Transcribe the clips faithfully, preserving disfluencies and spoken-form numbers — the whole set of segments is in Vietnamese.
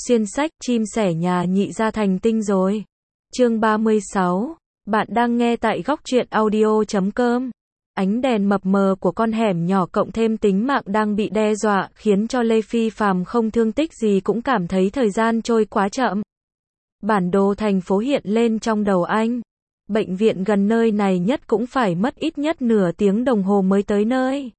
Xuyên sách, chim sẻ nhà nhị ra thành tinh rồi. Chương ba mươi sáu. Bạn đang nghe tại góc truyện audio chấm com. Ánh đèn mập mờ của con hẻm nhỏ cộng thêm tính mạng đang bị đe dọa, khiến cho Lê Phi Phàm không thương tích gì cũng cảm thấy thời gian trôi quá chậm. Bản đồ thành phố hiện lên trong đầu anh. Bệnh viện gần nơi này nhất cũng phải mất ít nhất nửa tiếng đồng hồ mới tới nơi.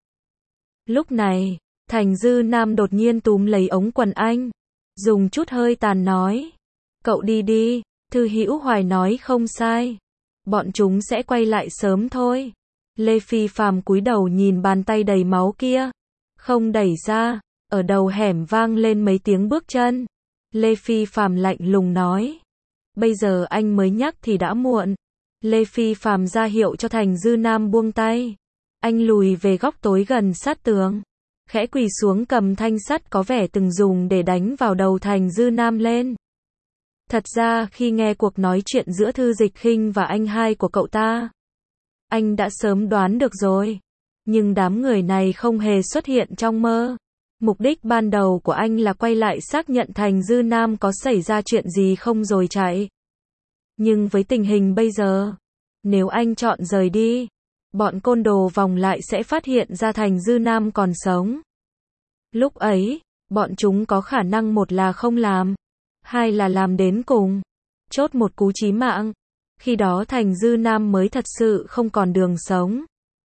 Lúc này, Thành Dư Nam đột nhiên túm lấy ống quần anh, dùng chút hơi tàn nói: "Cậu đi đi." Thư Hữu Hoài nói không sai. Bọn chúng sẽ quay lại sớm thôi. Lê Phi Phàm cúi đầu nhìn bàn tay đầy máu kia, không đẩy ra. Ở đầu hẻm vang lên mấy tiếng bước chân. Lê Phi Phàm lạnh lùng nói: "Bây giờ anh mới nhắc thì đã muộn." Lê Phi Phàm ra hiệu cho Thành Dư Nam buông tay. Anh lùi về góc tối gần sát tường, khẽ quỳ xuống cầm thanh sắt có vẻ từng dùng để đánh vào đầu Thành Dư Nam lên. Thật ra khi nghe cuộc nói chuyện giữa Thư Dịch Khinh và anh hai của cậu ta, anh đã sớm đoán được rồi. Nhưng đám người này không hề xuất hiện trong mơ. Mục đích ban đầu của anh là quay lại xác nhận Thành Dư Nam có xảy ra chuyện gì không rồi chạy. Nhưng với tình hình bây giờ, nếu anh chọn rời đi, bọn côn đồ vòng lại sẽ phát hiện ra Thành Dư Nam còn sống. Lúc ấy, bọn chúng có khả năng một là không làm, hai là làm đến cùng, chốt một cú chí mạng. Khi đó Thành Dư Nam mới thật sự không còn đường sống.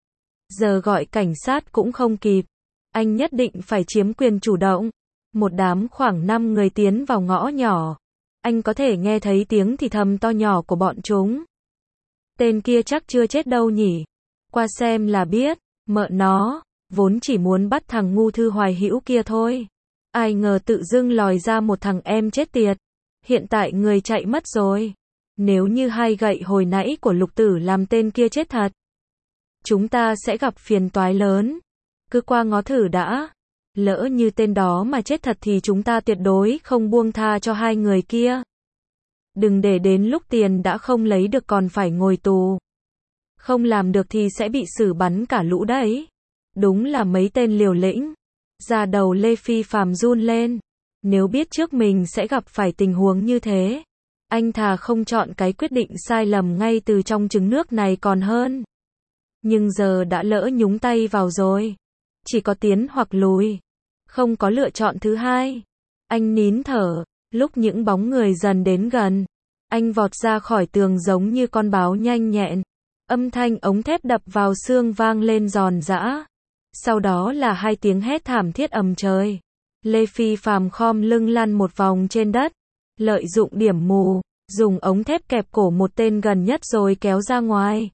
Giờ gọi cảnh sát cũng không kịp. Anh nhất định phải chiếm quyền chủ động. Một đám khoảng năm người tiến vào ngõ nhỏ. Anh có thể nghe thấy tiếng thì thầm to nhỏ của bọn chúng. Tên kia chắc chưa chết đâu nhỉ. Qua xem là biết. Mợ nó, vốn chỉ muốn bắt thằng ngu Thư Hoài Hữu kia thôi. Ai ngờ tự dưng lòi ra một thằng em chết tiệt. Hiện tại người chạy mất rồi. Nếu như hai gậy hồi nãy của Lục Tử làm tên kia chết thật, chúng ta sẽ gặp phiền toái lớn. Cứ qua ngó thử đã. Lỡ như tên đó mà chết thật thì chúng ta tuyệt đối không buông tha cho hai người kia. Đừng để đến lúc tiền đã không lấy được còn phải ngồi tù. Không làm được thì sẽ bị xử bắn cả lũ đấy. Đúng là mấy tên liều lĩnh. Da đầu Lê Phi Phàm run lên. Nếu biết trước mình sẽ gặp phải tình huống như thế, anh thà không chọn cái quyết định sai lầm ngay từ trong trứng nước này còn hơn. Nhưng giờ đã lỡ nhúng tay vào rồi. Chỉ có tiến hoặc lùi. Không có lựa chọn thứ hai. Anh nín thở. Lúc những bóng người dần đến gần, anh vọt ra khỏi tường giống như con báo nhanh nhẹn. Âm thanh ống thép đập vào xương vang lên giòn giã. Sau đó là hai tiếng hét thảm thiết ầm trời. Lê Phi Phàm khom lưng lăn một vòng trên đất. Lợi dụng điểm mù, dùng ống thép kẹp cổ một tên gần nhất rồi kéo ra ngoài.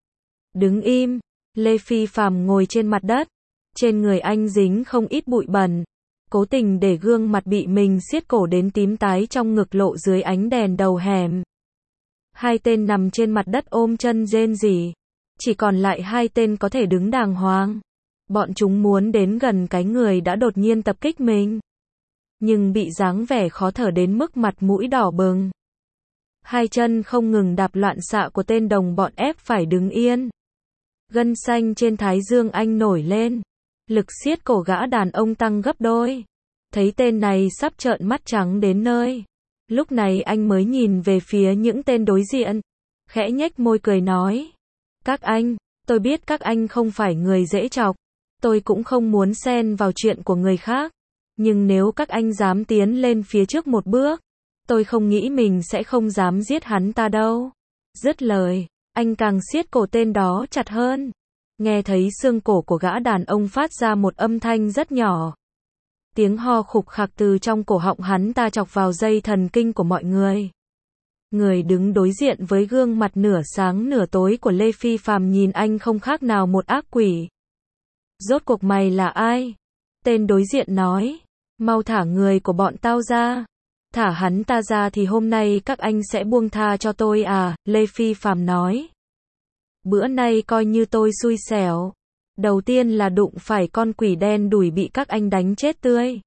Đứng im. Lê Phi Phàm ngồi trên mặt đất. Trên người anh dính không ít bụi bẩn. Cố tình để gương mặt bị mình siết cổ đến tím tái trong ngực lộ dưới ánh đèn đầu hẻm. Hai tên nằm trên mặt đất ôm chân rên rỉ. Chỉ còn lại hai tên có thể đứng đàng hoàng. Bọn chúng muốn đến gần cái người đã đột nhiên tập kích mình, nhưng bị dáng vẻ khó thở đến mức mặt mũi đỏ bừng. Hai chân không ngừng đạp loạn xạ của tên đồng bọn ép phải đứng yên. Gân xanh trên thái dương anh nổi lên. Lực siết cổ gã đàn ông tăng gấp đôi. Thấy tên này sắp trợn mắt trắng đến nơi. Lúc này anh mới nhìn về phía những tên đối diện. Khẽ nhếch môi cười nói: "Các anh, tôi biết các anh không phải người dễ chọc. Tôi cũng không muốn xen vào chuyện của người khác. Nhưng nếu các anh dám tiến lên phía trước một bước, tôi không nghĩ mình sẽ không dám giết hắn ta đâu." Dứt lời, anh càng siết cổ tên đó chặt hơn. Nghe thấy xương cổ của gã đàn ông phát ra một âm thanh rất nhỏ. Tiếng ho khục khặc từ trong cổ họng hắn ta chọc vào dây thần kinh của mọi người. Người đứng đối diện với gương mặt nửa sáng nửa tối của Lê Phi Phàm nhìn anh không khác nào một ác quỷ. "Rốt cuộc mày là ai?" Tên đối diện nói. "Mau thả người của bọn tao ra. Thả hắn ta ra thì hôm nay các anh sẽ buông tha cho tôi à?" Lê Phi Phàm nói. "Bữa nay coi như tôi xui xẻo. Đầu tiên là đụng phải con quỷ đen đủi bị các anh đánh chết tươi.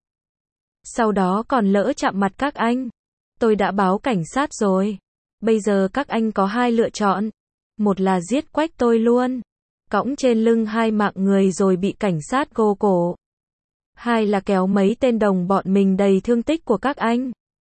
Sau đó còn lỡ chạm mặt các anh. Tôi đã báo cảnh sát rồi. Bây giờ các anh có hai lựa chọn. Một là giết quách tôi luôn, cõng trên lưng hai mạng người rồi bị cảnh sát gô cổ. Hai là kéo mấy tên đồng bọn mình đầy thương tích của các anh,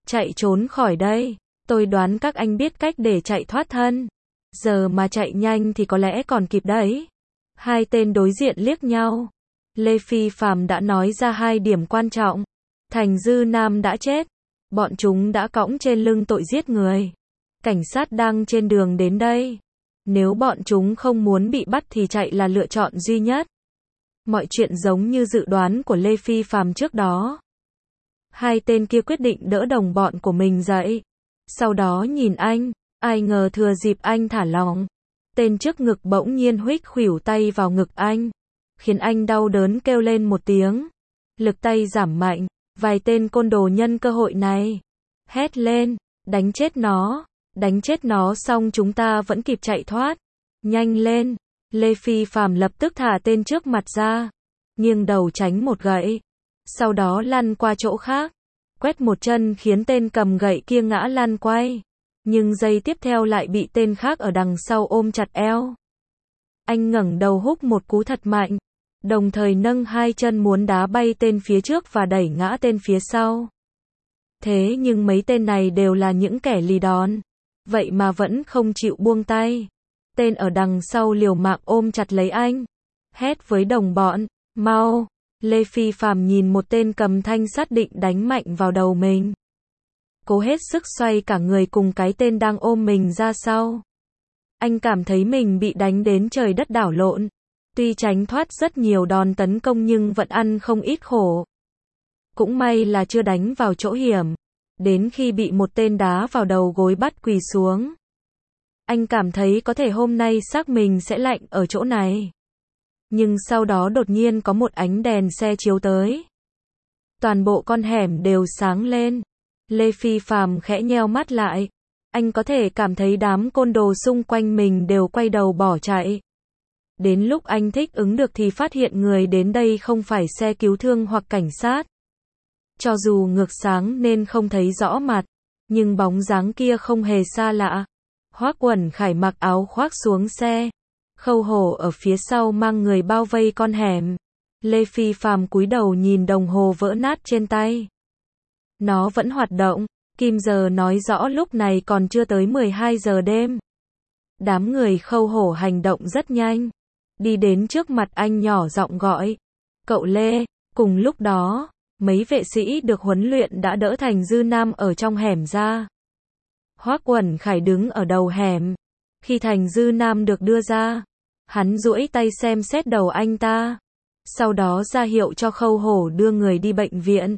chạy trốn khỏi đây. Tôi đoán các anh biết cách để chạy thoát thân. Giờ mà chạy nhanh thì có lẽ còn kịp đấy. Hai tên đối diện liếc nhau. Lê Phi Phạm đã nói ra hai điểm quan trọng. Thành Dư Nam đã chết. Bọn chúng đã cõng trên lưng tội giết người. Cảnh sát đang trên đường đến đây. Nếu bọn chúng không muốn bị bắt thì chạy là lựa chọn duy nhất. Mọi chuyện giống như dự đoán của Lê Phi Phạm trước đó. Hai tên kia quyết định đỡ đồng bọn của mình dậy. Sau đó nhìn anh, ai ngờ thừa dịp anh thả lỏng. Tên trước ngực bỗng nhiên huých khuỷu tay vào ngực anh. Khiến anh đau đớn kêu lên một tiếng. Lực tay giảm mạnh, vài tên côn đồ nhân cơ hội này. Hét lên, đánh chết nó, đánh chết nó xong chúng ta vẫn kịp chạy thoát. Nhanh lên, Lê Phi Phạm lập tức thả tên trước mặt ra. Nghiêng đầu tránh một gậy. Sau đó lăn qua chỗ khác. Quét một chân khiến tên cầm gậy kia ngã lăn quay. Nhưng giây tiếp theo lại bị tên khác ở đằng sau ôm chặt eo. Anh ngẩng đầu húc một cú thật mạnh. Đồng thời nâng hai chân muốn đá bay tên phía trước và đẩy ngã tên phía sau. Thế nhưng mấy tên này đều là những kẻ lì đòn. Vậy mà vẫn không chịu buông tay. Tên ở đằng sau liều mạng ôm chặt lấy anh. Hét với đồng bọn, mau. Lê Phi Phạm nhìn một tên cầm thanh sắt định đánh mạnh vào đầu mình. Cố hết sức xoay cả người cùng cái tên đang ôm mình ra sau. Anh cảm thấy mình bị đánh đến trời đất đảo lộn. Tuy tránh thoát rất nhiều đòn tấn công nhưng vẫn ăn không ít khổ. Cũng may là chưa đánh vào chỗ hiểm. Đến khi bị một tên đá vào đầu gối bắt quỳ xuống. Anh cảm thấy có thể hôm nay xác mình sẽ lạnh ở chỗ này. Nhưng sau đó đột nhiên có một ánh đèn xe chiếu tới. Toàn bộ con hẻm đều sáng lên. Lê Phi Phạm khẽ nheo mắt lại. Anh có thể cảm thấy đám côn đồ xung quanh mình đều quay đầu bỏ chạy. Đến lúc anh thích ứng được thì phát hiện người đến đây không phải xe cứu thương hoặc cảnh sát. Cho dù ngược sáng nên không thấy rõ mặt, nhưng bóng dáng kia không hề xa lạ. Hoắc Uẩn Khải mặc áo khoác xuống xe. Khâu Hổ ở phía sau mang người bao vây con hẻm. Lê Phi Phạm cúi đầu nhìn đồng hồ vỡ nát trên tay. Nó vẫn hoạt động, kim giờ nói rõ lúc này còn chưa tới mười hai giờ đêm. Đám người Khâu Hổ hành động rất nhanh. Đi đến trước mặt anh nhỏ giọng gọi. Cậu Lê, cùng lúc đó, mấy vệ sĩ được huấn luyện đã đỡ Thành Dư Nam ở trong hẻm ra. Hoắc Uẩn Khải đứng ở đầu hẻm. Khi Thành Dư Nam được đưa ra, hắn duỗi tay xem xét đầu anh ta. Sau đó ra hiệu cho Khâu Hổ đưa người đi bệnh viện.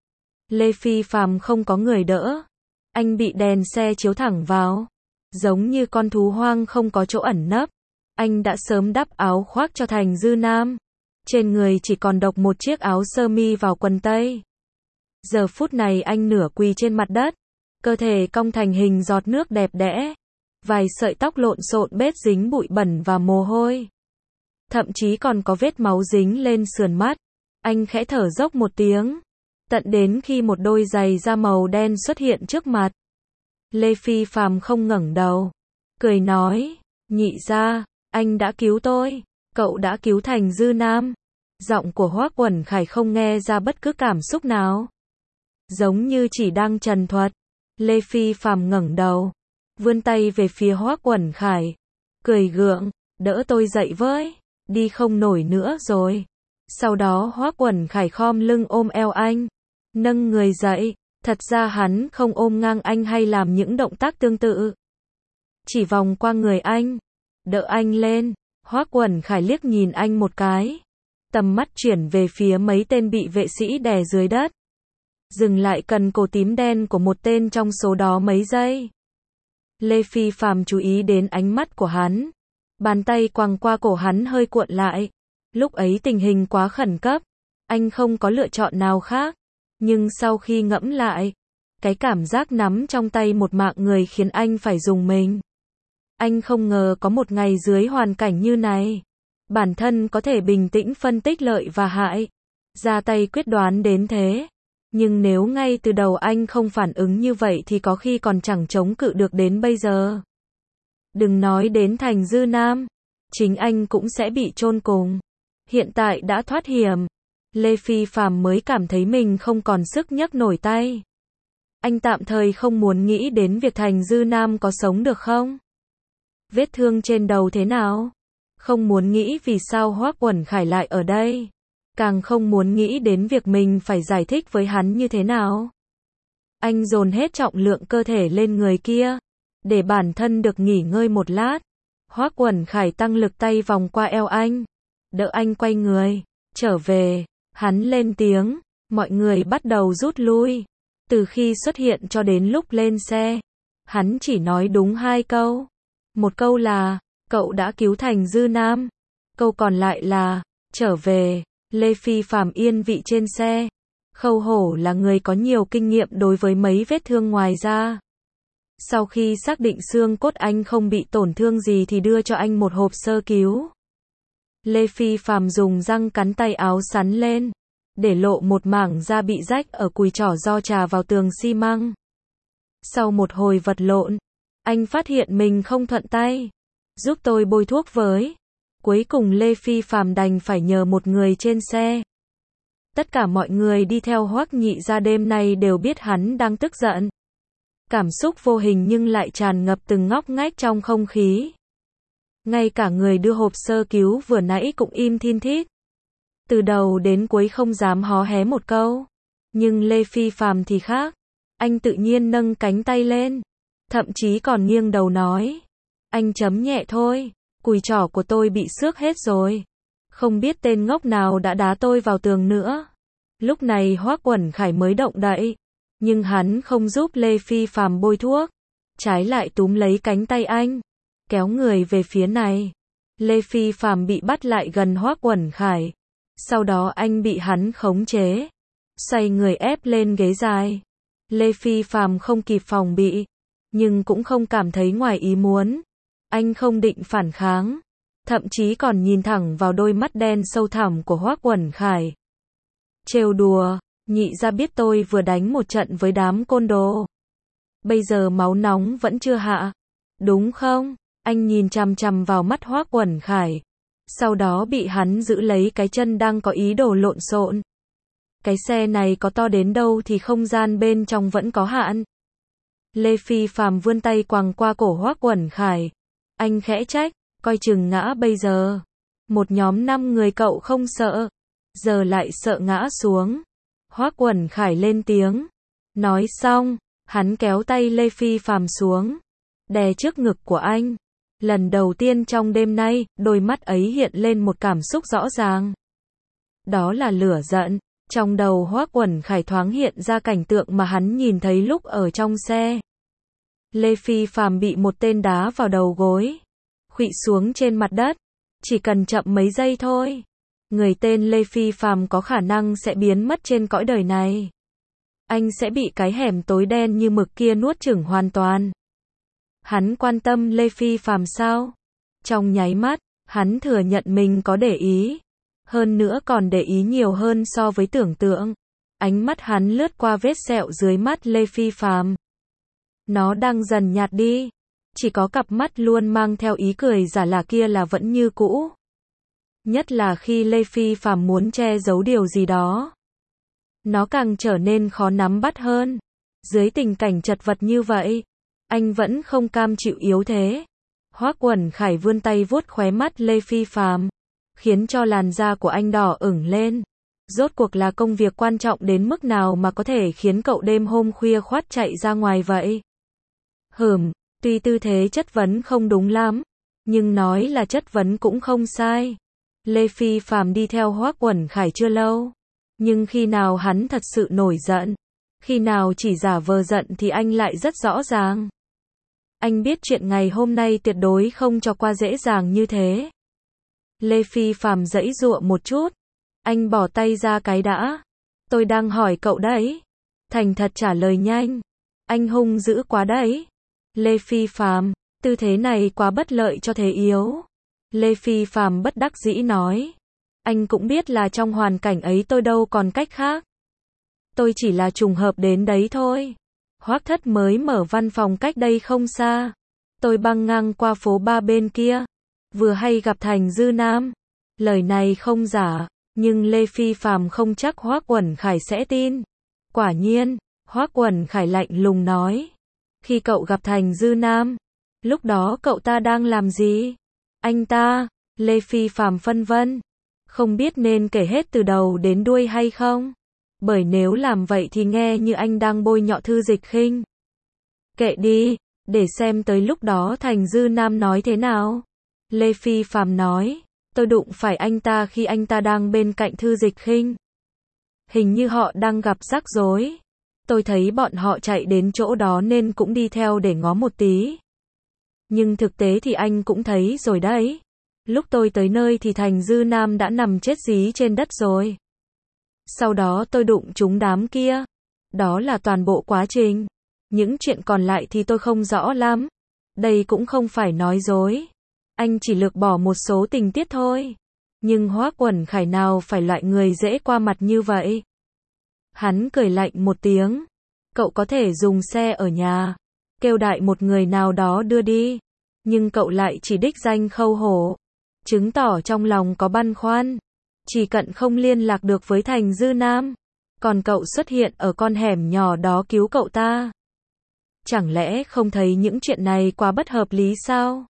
Lê Phi Phạm không có người đỡ. Anh bị đèn xe chiếu thẳng vào. Giống như con thú hoang không có chỗ ẩn nấp. Anh đã sớm đắp áo khoác cho Thành Dư Nam. Trên người chỉ còn độc một chiếc áo sơ mi vào quần tây. Giờ phút này anh nửa quỳ trên mặt đất. Cơ thể cong thành hình giọt nước đẹp đẽ. Vài sợi tóc lộn xộn bết dính bụi bẩn và mồ hôi. Thậm chí còn có vết máu dính lên sườn mắt. Anh khẽ thở dốc một tiếng. Tận đến khi một đôi giày da màu đen xuất hiện trước mặt. Lê Phi Phạm không ngẩng đầu. Cười nói, nhị gia, anh đã cứu tôi. Cậu đã cứu Thành Dư Nam. Giọng của Hoắc Uẩn Khải không nghe ra bất cứ cảm xúc nào. Giống như chỉ đang trần thuật. Lê Phi Phạm ngẩng đầu. Vươn tay về phía Hoắc Uẩn Khải. Cười gượng, đỡ tôi dậy với. Đi không nổi nữa rồi. Sau đó Hoắc Uẩn Khải khom lưng ôm eo anh. Nâng người dậy. Thật ra hắn không ôm ngang anh hay làm những động tác tương tự. Chỉ vòng qua người anh. Đỡ anh lên. Hoắc Uẩn Khải liếc nhìn anh một cái. Tầm mắt chuyển về phía mấy tên bị vệ sĩ đè dưới đất. Dừng lại cần cổ tím đen của một tên trong số đó mấy giây. Lê Phi Phạm chú ý đến ánh mắt của hắn. Bàn tay quàng qua cổ hắn hơi cuộn lại. Lúc ấy tình hình quá khẩn cấp. Anh không có lựa chọn nào khác. Nhưng sau khi ngẫm lại, cái cảm giác nắm trong tay một mạng người khiến anh phải rùng mình. Anh không ngờ có một ngày dưới hoàn cảnh như này. Bản thân có thể bình tĩnh phân tích lợi và hại. Ra tay quyết đoán đến thế. Nhưng nếu ngay từ đầu anh không phản ứng như vậy thì có khi còn chẳng chống cự được đến bây giờ. Đừng nói đến Thành Dư Nam. Chính anh cũng sẽ bị chôn cùng. Hiện tại đã thoát hiểm. Lê Phi Phạm mới cảm thấy mình không còn sức nhấc nổi tay. Anh tạm thời không muốn nghĩ đến việc Thành Dư Nam có sống được không? Vết thương trên đầu thế nào? Không muốn nghĩ vì sao Hoắc Uẩn Khải lại ở đây. Càng không muốn nghĩ đến việc mình phải giải thích với hắn như thế nào. Anh dồn hết trọng lượng cơ thể lên người kia, để bản thân được nghỉ ngơi một lát. Hoắc Uẩn Khải tăng lực tay vòng qua eo anh, đỡ anh quay người, trở về. Hắn lên tiếng, mọi người bắt đầu rút lui. Từ khi xuất hiện cho đến lúc lên xe, hắn chỉ nói đúng hai câu. Một câu là, cậu đã cứu Thành Dư Nam. Câu còn lại là, trở về. Lê Phi Phạm yên vị trên xe. Khâu Hổ là người có nhiều kinh nghiệm đối với mấy vết thương ngoài da. Sau khi xác định xương cốt anh không bị tổn thương gì thì đưa cho anh một hộp sơ cứu. Lê Phi Phạm dùng răng cắn tay áo sắn lên, để lộ một mảng da bị rách ở cùi trỏ do chà vào tường xi măng. Sau một hồi vật lộn, anh phát hiện mình không thuận tay. Giúp tôi bôi thuốc với. Cuối cùng Lê Phi Phạm đành phải nhờ một người trên xe. Tất cả mọi người đi theo Hoắc Nhị Gia đêm nay đều biết hắn đang tức giận. Cảm xúc vô hình nhưng lại tràn ngập từng ngóc ngách trong không khí. Ngay cả người đưa hộp sơ cứu vừa nãy cũng im thin thít. Từ đầu đến cuối không dám hó hé một câu. Nhưng Lê Phi Phạm thì khác. Anh tự nhiên nâng cánh tay lên. Thậm chí còn nghiêng đầu nói. Anh chấm nhẹ thôi. Cùi trỏ của tôi bị xước hết rồi. Không biết tên ngốc nào đã đá tôi vào tường nữa. Lúc này Hoắc Uẩn Khải mới động đậy. Nhưng hắn không giúp Lê Phi Phạm bôi thuốc. Trái lại túm lấy cánh tay anh, kéo người về phía này. Lê Phi Phạm bị bắt lại gần Hoắc Uẩn Khải. Sau đó anh bị hắn khống chế. Xoay người ép lên ghế dài. Lê Phi Phạm không kịp phòng bị. Nhưng cũng không cảm thấy ngoài ý muốn. Anh không định phản kháng. Thậm chí còn nhìn thẳng vào đôi mắt đen sâu thẳm của Hoắc Uẩn Khải. Trêu đùa, Nhị Gia biết tôi vừa đánh một trận với đám côn đồ. Bây giờ máu nóng vẫn chưa hạ. Đúng không? Anh nhìn chằm chằm vào mắt Hoắc Uẩn Khải. Sau đó bị hắn giữ lấy cái chân đang có ý đồ lộn xộn. Cái xe này có to đến đâu thì không gian bên trong vẫn có hạn. Lê Phi Phạm vươn tay quàng qua cổ Hoắc Uẩn Khải. Anh khẽ trách, coi chừng ngã bây giờ. Một nhóm năm người cậu không sợ. Giờ lại sợ ngã xuống. Hoắc Uẩn Khải lên tiếng. Nói xong, hắn kéo tay Lê Phi Phạm xuống. Đè trước ngực của anh. Lần đầu tiên trong đêm nay, đôi mắt ấy hiện lên một cảm xúc rõ ràng. Đó là lửa giận. Trong đầu Hoắc Uẩn Khải thoáng hiện ra cảnh tượng mà hắn nhìn thấy lúc ở trong xe. Lê Phi Phạm bị một tên đá vào đầu gối. Khuỵu xuống trên mặt đất. Chỉ cần chậm mấy giây thôi. Người tên Lê Phi Phạm có khả năng sẽ biến mất trên cõi đời này. Anh sẽ bị cái hẻm tối đen như mực kia nuốt chửng hoàn toàn. Hắn quan tâm Lê Phi Phạm sao? Trong nháy mắt, hắn thừa nhận mình có để ý. Hơn nữa còn để ý nhiều hơn so với tưởng tượng. Ánh mắt hắn lướt qua vết sẹo dưới mắt Lê Phi Phạm. Nó đang dần nhạt đi. Chỉ có cặp mắt luôn mang theo ý cười giả lả kia là vẫn như cũ. Nhất là khi Lê Phi Phạm muốn che giấu điều gì đó. Nó càng trở nên khó nắm bắt hơn. Dưới tình cảnh chật vật như vậy, anh vẫn không cam chịu yếu thế. Hoắc Uẩn Khải vươn tay vuốt khóe mắt Lê Phi Phạm, khiến cho làn da của anh đỏ ửng lên. Rốt cuộc là công việc quan trọng đến mức nào mà có thể khiến cậu đêm hôm khuya khoắt chạy ra ngoài vậy? Hừm, tuy tư thế chất vấn không đúng lắm, nhưng nói là chất vấn cũng không sai. Lê Phi Phạm đi theo Hoắc Uẩn Khải chưa lâu, nhưng khi nào hắn thật sự nổi giận, khi nào chỉ giả vờ giận thì anh lại rất rõ ràng. Anh biết chuyện ngày hôm nay tuyệt đối không cho qua dễ dàng như thế. Lê Phi Phạm giãy giụa một chút. Anh bỏ tay ra cái đã. Tôi đang hỏi cậu đấy. Thành thật trả lời nhanh. Anh hung dữ quá đấy. Lê Phi Phạm, tư thế này quá bất lợi cho thế yếu. Lê Phi Phạm bất đắc dĩ nói. Anh cũng biết là trong hoàn cảnh ấy tôi đâu còn cách khác. Tôi chỉ là trùng hợp đến đấy thôi. Hoắc Thất mới mở văn phòng cách đây không xa. Tôi băng ngang qua phố ba bên kia. Vừa hay gặp Thành Dư Nam. Lời này không giả, nhưng Lê Phi Phạm không chắc Hoắc Uẩn Khải sẽ tin. Quả nhiên, Hoắc Quẩn Khải lạnh lùng nói. Khi cậu gặp Thành Dư Nam, lúc đó cậu ta đang làm gì? Anh ta, Lê Phi Phàm phân vân. Không biết nên kể hết từ đầu đến đuôi hay không? Bởi nếu làm vậy thì nghe như anh đang bôi nhọ Thư Dịch Khinh. Kệ đi, để xem tới lúc đó Thành Dư Nam nói thế nào. Lê Phi Phàm nói, tôi đụng phải anh ta khi anh ta đang bên cạnh Thư Dịch Khinh. Hình như họ đang gặp rắc rối. Tôi thấy bọn họ chạy đến chỗ đó nên cũng đi theo để ngó một tí. Nhưng thực tế thì anh cũng thấy rồi đấy. Lúc tôi tới nơi thì Thành Dư Nam đã nằm chết dí trên đất rồi. Sau đó tôi đụng trúng đám kia. Đó là toàn bộ quá trình. Những chuyện còn lại thì tôi không rõ lắm. Đây cũng không phải nói dối. Anh chỉ lược bỏ một số tình tiết thôi. Nhưng Hoắc Quẩn Khải nào phải loại người dễ qua mặt như vậy. Hắn cười lạnh một tiếng. Cậu có thể dùng xe ở nhà, kêu đại một người nào đó đưa đi. Nhưng cậu lại chỉ đích danh Khâu Hổ. Chứng tỏ trong lòng có băn khoăn. Chỉ cận không liên lạc được với Thành Dư Nam. Còn cậu xuất hiện ở con hẻm nhỏ đó cứu cậu ta. Chẳng lẽ không thấy những chuyện này quá bất hợp lý sao?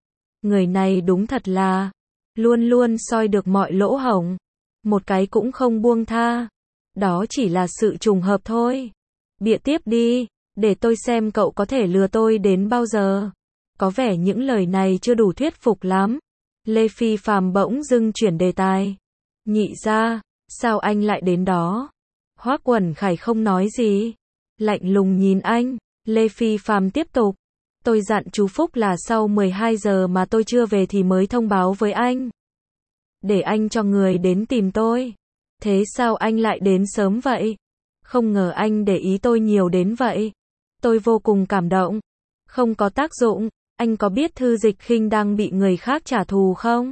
Người này đúng thật là luôn luôn soi được mọi lỗ hổng. Một cái cũng không buông tha. Đó chỉ là sự trùng hợp thôi. Bịa tiếp đi, để tôi xem cậu có thể lừa tôi đến bao giờ. Có vẻ những lời này chưa đủ thuyết phục lắm. Lê Phi Phàm bỗng dưng chuyển đề tài. Nhị ra, sao anh lại đến đó? Hoắc Quẩn Khải không nói gì. Lạnh lùng nhìn anh, Lê Phi Phàm tiếp tục. Tôi dặn chú Phúc là sau mười hai giờ mà tôi chưa về thì mới thông báo với anh. Để anh cho người đến tìm tôi. Thế sao anh lại đến sớm vậy? Không ngờ anh để ý tôi nhiều đến vậy. Tôi vô cùng cảm động. Không có tác dụng, anh có biết Thư Dịch Khinh đang bị người khác trả thù không?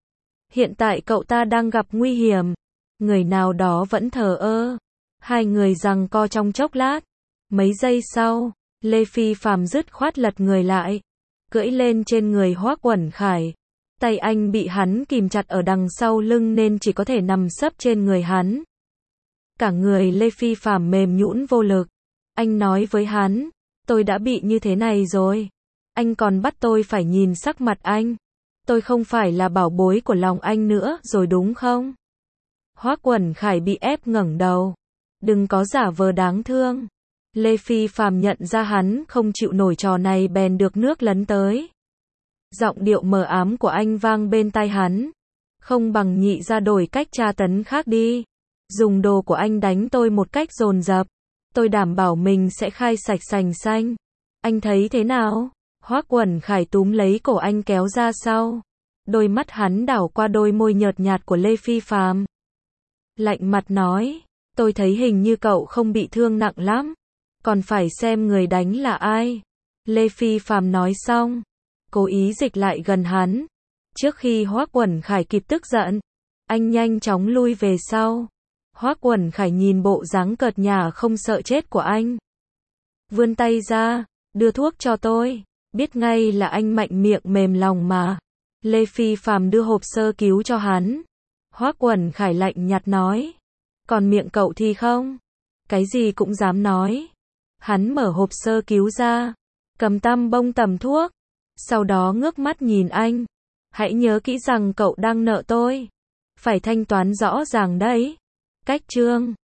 Hiện tại cậu ta đang gặp nguy hiểm. Người nào đó vẫn thờ ơ. Hai người giằng co trong chốc lát. Mấy giây sau, Lê Phi Phàm dứt khoát lật người lại, cưỡi lên trên người Hoắc Quẩn Khải. Tay anh bị hắn kìm chặt ở đằng sau lưng nên chỉ có thể nằm sấp trên người hắn. Cả người Lê Phi Phàm mềm nhũn vô lực. Anh nói với hắn, tôi đã bị như thế này rồi. Anh còn bắt tôi phải nhìn sắc mặt anh. Tôi không phải là bảo bối của lòng anh nữa rồi đúng không? Hoắc Quẩn Khải bị ép ngẩng đầu. Đừng có giả vờ đáng thương. Lê Phi Phàm nhận ra hắn không chịu nổi trò này bèn được nước lấn tới. Giọng điệu mờ ám của anh vang bên tai hắn. Không bằng nhị ra đổi cách tra tấn khác đi. Dùng đồ của anh đánh tôi một cách dồn dập. Tôi đảm bảo mình sẽ khai sạch sành xanh. Anh thấy thế nào? Hoắc Quẩn Khải túm lấy cổ anh kéo ra sau. Đôi mắt hắn đảo qua đôi môi nhợt nhạt của Lê Phi Phàm. Lạnh mặt nói, tôi thấy hình như cậu không bị thương nặng lắm. Còn phải xem người đánh là ai. Lê Phi Phàm nói xong, cố ý dịch lại gần hắn. Trước khi Hoắc Quẩn Khải kịp tức giận, anh nhanh chóng lui về sau. Hoắc Quẩn Khải nhìn bộ dáng cợt nhả không sợ chết của anh. Vươn tay ra, đưa thuốc cho tôi. Biết ngay là anh mạnh miệng mềm lòng mà. Lê Phi Phàm đưa hộp sơ cứu cho hắn. Hoắc Quẩn Khải lạnh nhạt nói. Còn miệng cậu thì không? Cái gì cũng dám nói. Hắn mở hộp sơ cứu ra. Cầm tăm bông tầm thuốc. Sau đó ngước mắt nhìn anh. Hãy nhớ kỹ rằng cậu đang nợ tôi. Phải thanh toán rõ ràng đấy. Cách chương